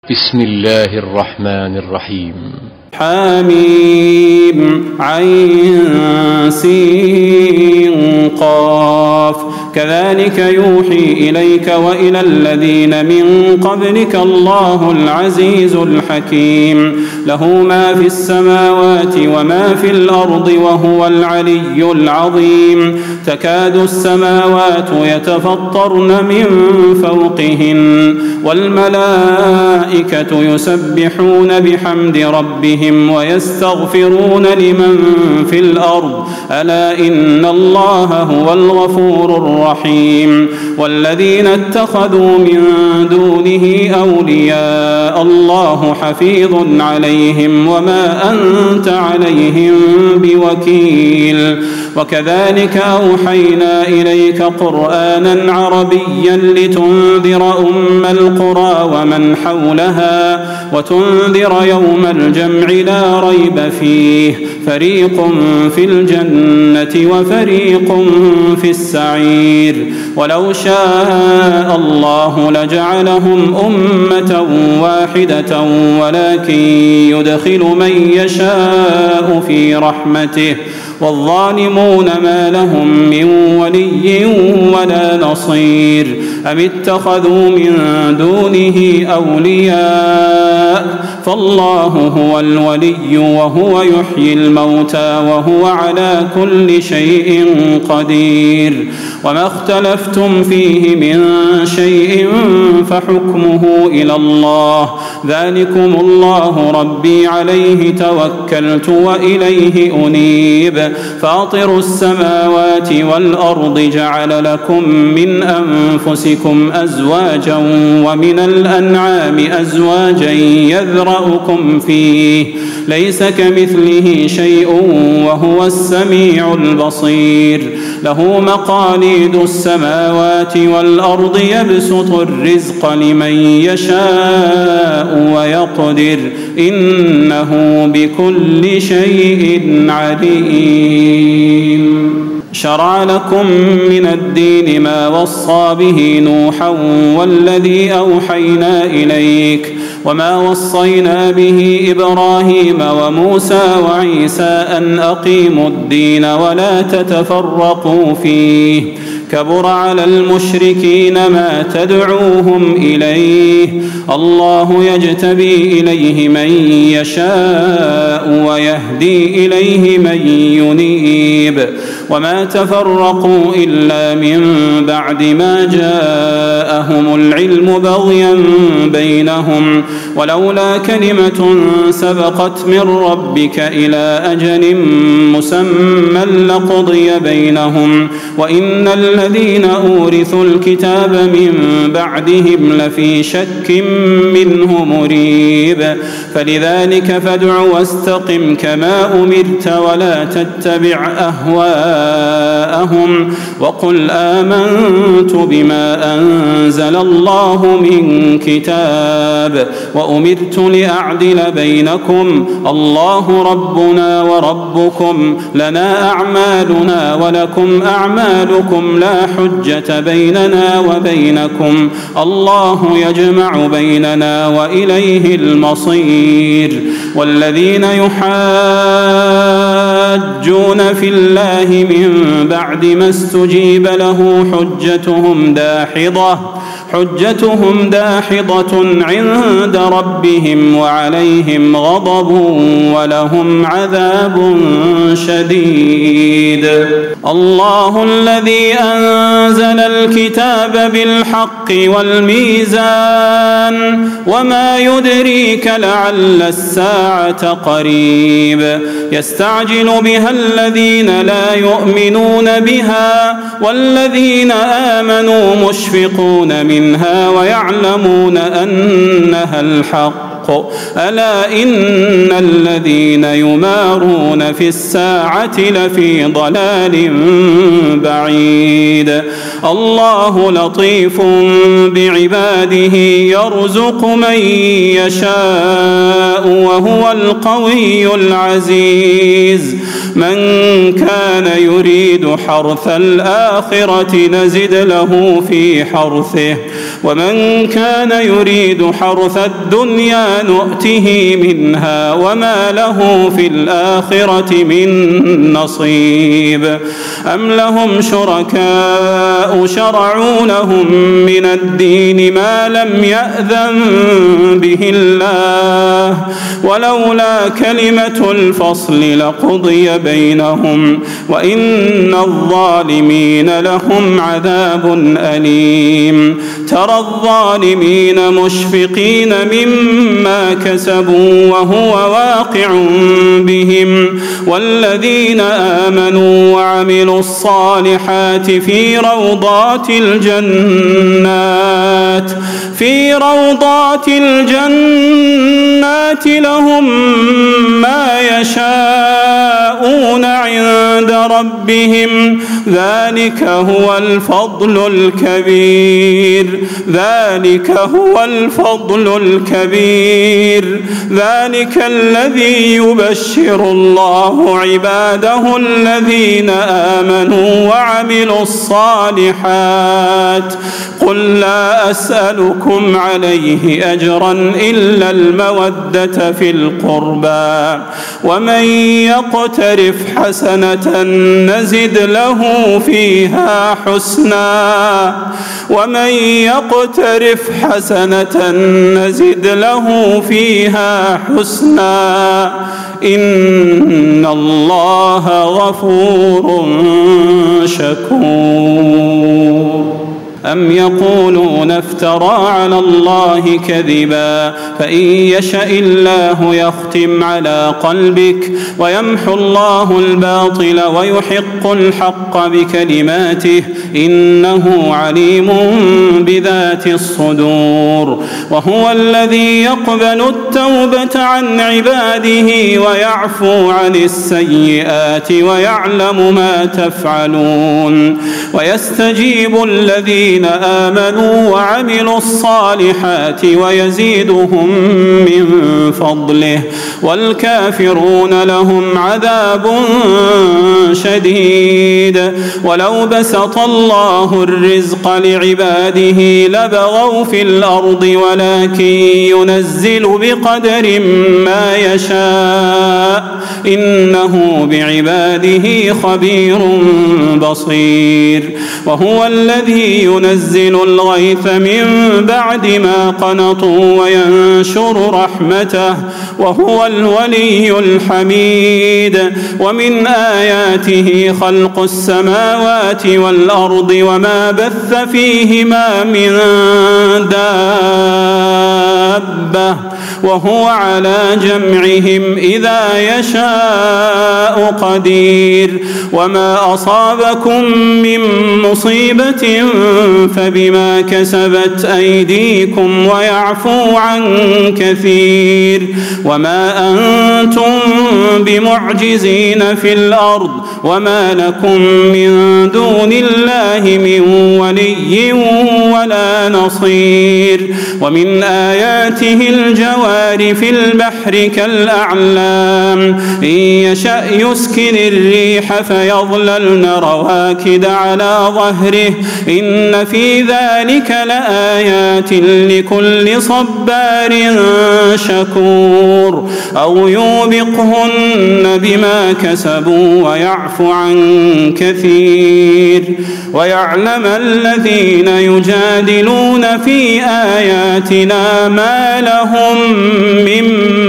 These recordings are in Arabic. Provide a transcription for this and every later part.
بسم الله الرحمن الرحيم. حميم عين سين قاف كذلك يوحي إليك وإلى الذين من قبلك الله العزيز الحكيم له ما في السماوات وما في الأرض وهو العلي العظيم تكاد السماوات يتفطرن من فوقهن والملائكة يسبحون بحمد ربهم ويستغفرون لمن في الأرض ألا إن الله هو الغفور الرحيم والذين اتخذوا من دونه أولياء الله حفيظ عليهم وما أنت عليهم بوكيل وكذلك أوحينا إليك قرآنا عربيا لتنذر أم القرى ومن حولها وتنذر يوم الجمع لا ريب فيه فريق في الجنة وفريق في السعير ولو شاء الله لجعلهم أمة واحدة ولكن يدخل من يشاء في رحمته والظالمون ما لهم من ولي ولا نصير أم اتخذوا من دونه أولياء فالله هو الولي وهو يحيي الموتى وهو على كل شيء قدير وما اختلفتم فيه من شيء فحكمه إلى الله ذلكم الله ربي عليه توكلت وإليه أنيب فاطر السماوات والأرض جعل لكم من أنفسكم أزواجا ومن الأنعام أزواجا يذرأكم فيه ليس كمثله شيء وهو السميع البصير له مقاليد السماوات والأرض يبسط الرزق لمن يشاء ويقدر إنه بكل شيء عليم شرع لكم من الدين ما وصى به نوحا والذي أوحينا إليك وما وصينا به إبراهيم وموسى وعيسى أن أقيموا الدين ولا تتفرقوا فيه كبر على المشركين ما تدعوهم إليه الله يجتبي إليه من يشاء ويهدي إليه من ينيب وما تفرقوا إلا من بعد ما جاءهم العلم بغيا بينهم ولولا كلمة سبقت من ربك إلى أجل مسمى لقضي بينهم وإن الذين أورثوا الكتاب من بعدهم لفي شك منه مريب فلذلك فادع واستقم كما أمرت ولا تتبع أهواءهم وقل آمنت بما أنزل الله من كتاب وأمرت لأعدل بينكم الله ربنا وربكم لنا أعمالنا ولكم أعمالكم لا حجة بيننا وبينكم الله يجمع بيننا وإليه المصير والذين يحاجون في الله من بعد ما استجيب له حجتهم داحضة عند ربهم وعليهم غضب ولهم عذاب شديد الله الذي أنزل الكتاب بالحق والميزان وما يدريك لعل الساعة قريب يستعجل بها الذين لا يؤمنون بها والذين آمنوا مشفقون منها ويعلمون أنها الحق ألا إن الذين يمارون في الساعة لفي ضلال بعيد الله لطيف بعباده يرزق من يشاء وهو القوي العزيز من كان يريد حرث الآخرة نزد له في حرثه ومن كان يريد حرث الدنيا نؤته منها وما له في الآخرة من نصيب أم لهم شركاء شرعوا لهم من الدين ما لم يأذن به الله ولولا كلمة الفصل لقضي بينهم وإن الظالمين لهم عذاب أليم ترى الظالمين مشفقين مما كسبوا وهو واقع بهم والذين آمنوا وعملوا الصالحات في روضات الجنات لهم ما يشاءون عند ربهم ذلك هو الفضل الكبير ذلك الذي يبشر الله عباده الذين آمنوا وعملوا الصالحات قل لا أسألكم عليه أجرا إلا المودة في القربى ومن يقترف حسنة نزد له فيها حسنا إن الله غفور شكور أم يقولون افترى على الله كذبا فإن يشأ الله يختم على قلبك ويمحو الله الباطل ويحق الحق بكلماته إنه عليم بذات الصدور وهو الذي يقبل التوبة عن عباده ويعفو عن السيئات ويعلم ما تفعلون ويستجيب الذين آمنوا وعملوا الصالحات ويزيدهم من فضله والكافرون لهم عذاب شديد ولو بسط الله الرزق لعباده لبغوا في الأرض ولكن ينزل بقدر ما يشاء إنه بعباده خبير بصير وهو الذي ينزل الغيث من بعد ما قنطوا وينشر رحمته وهو الولي الحميد ومن آياته خلق السماوات والأرض وما بث فيهما من دابة وهو على جمعهم إذا يشاء قدير وما أصابكم من مصيبة فبما كسبت أيديكم ويعفو عن كثير وما أنتم بمعجزين في الأرض وما لكم من دون الله من ولي ولا نصير ومن آياته الجوار في البحر كالأعلام إن يشأ يسكن الريح فيظللن رواكد على ظهره إن في ذلك لآيات لكل صبار شكور أو يوبقهن بما كسبوا ويعفو عن كثير ويعلم الذين يجادلون في آياتنا ما لهم من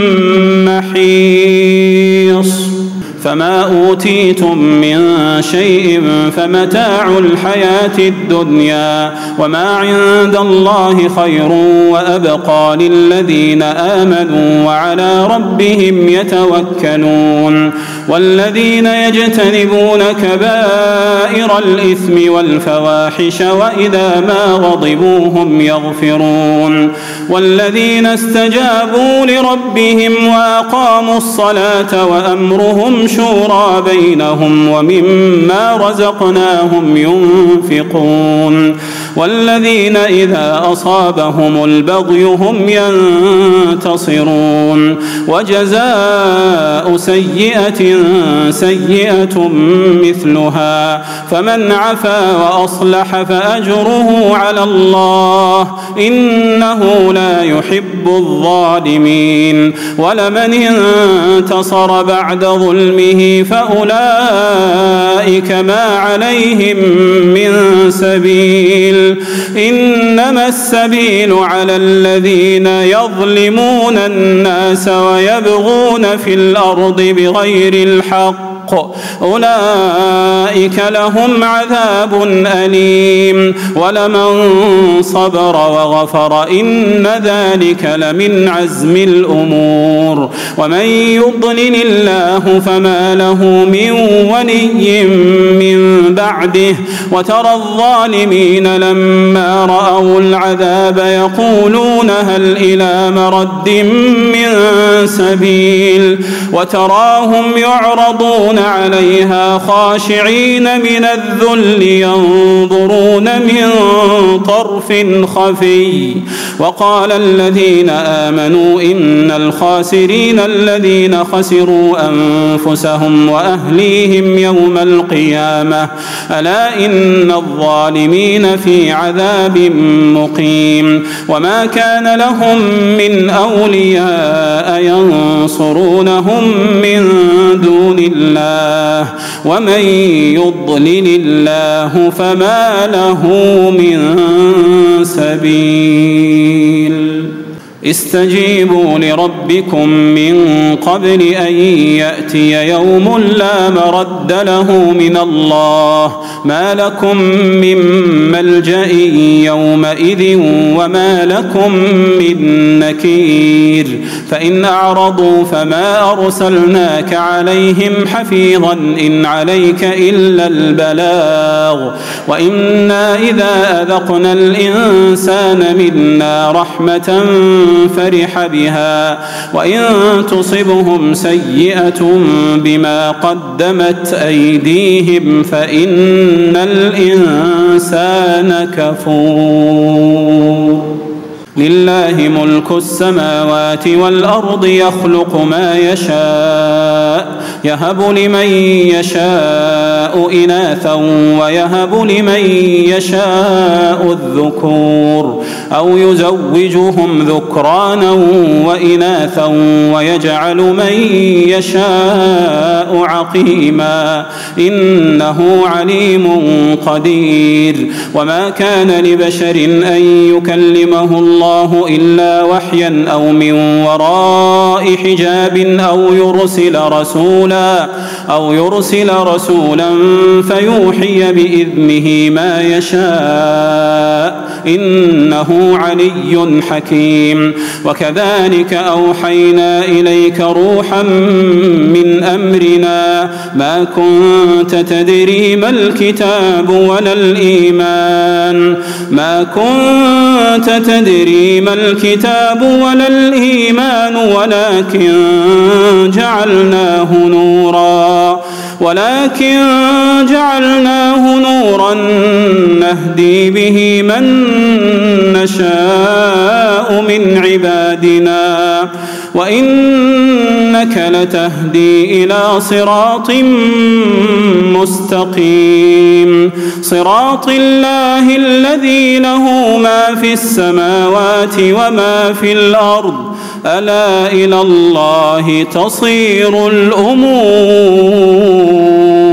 محيص فما أوتيتم من شيء فمتاع الحياة الدنيا وما عند الله خير وأبقى للذين آمنوا وعلى ربهم يتوكلون والذين يجتنبون كبائر الإثم والفواحش وإذا ما غضبوا هم يغفرون والذين استجابوا لربهم وأقاموا الصلاة وأمرهم شورى بينهم ومما رزقناهم ينفقون والذين إذا أصابهم البغي هم ينتصرون وجزاء سيئة سيئة مثلها فمن عفا وأصلح فأجره على الله إنه لا يحب الظالمين ولمن انتصر بعد ظلمه فأولئك ما عليهم من سبيل إنما السبيل على الذين يظلمون الناس ويبغون في الأرض بغير الحق أولئك لهم عذاب أليم ولمن صبر وغفر إن ذلك لمن عزم الأمور ومن يضلل الله فما له من ولي من بعده وترى الظالمين لما رأوا العذاب يقولون هل إلى مرد من سبيل وتراهم يعرضون عليها خاشعين من الذل ينظرون من طرف خفي وقال الذين آمنوا إن الخاسرين الذين خسروا أنفسهم وأهليهم يوم القيامة ألا إن الظالمين في عذاب مقيم وما كان لهم من أولياء ينصرونهم من دون الله ومن يضلل الله فما له من سبيل استجيبوا لربكم من قبل أن يأتي يوم لا مرد له من الله ما لكم من ملجأ يومئذ وما لكم من نكير فإن أعرضوا فما أرسلناك عليهم حفيظا إن عليك إلا البلاغ وإنا إذا أذقنا الإنسان منا رحمة فرح بها وإن تصبهم سيئة بما قدمت أيديهم فإن الإنسان كفور لله ملك السماوات والأرض يخلق ما يشاء يهب لمن يشاء إناثا ويهب لمن يشاء الذكور أو يزوجهم ذكرانا وإناثا ويجعل من يشاء عقيما إنه عليم قدير وما كان لبشر أن يكلمه الله إلا وحيا أو من وراء حجاب أو يرسل رسولا فيوحي بإذنه ما يشاء إنه علي حكيم وكذلك أوحينا إليك روحا من أمرنا ما كنت تدري ما الكتاب ولا الإيمان ولكن جعلناه نورا نهدي به من نشاء من عبادنا وإنك لتهدي إلى صراط مستقيم صراط الله الذي له ما في السماوات وما في الأرض ألا إلى الله تصير الأمور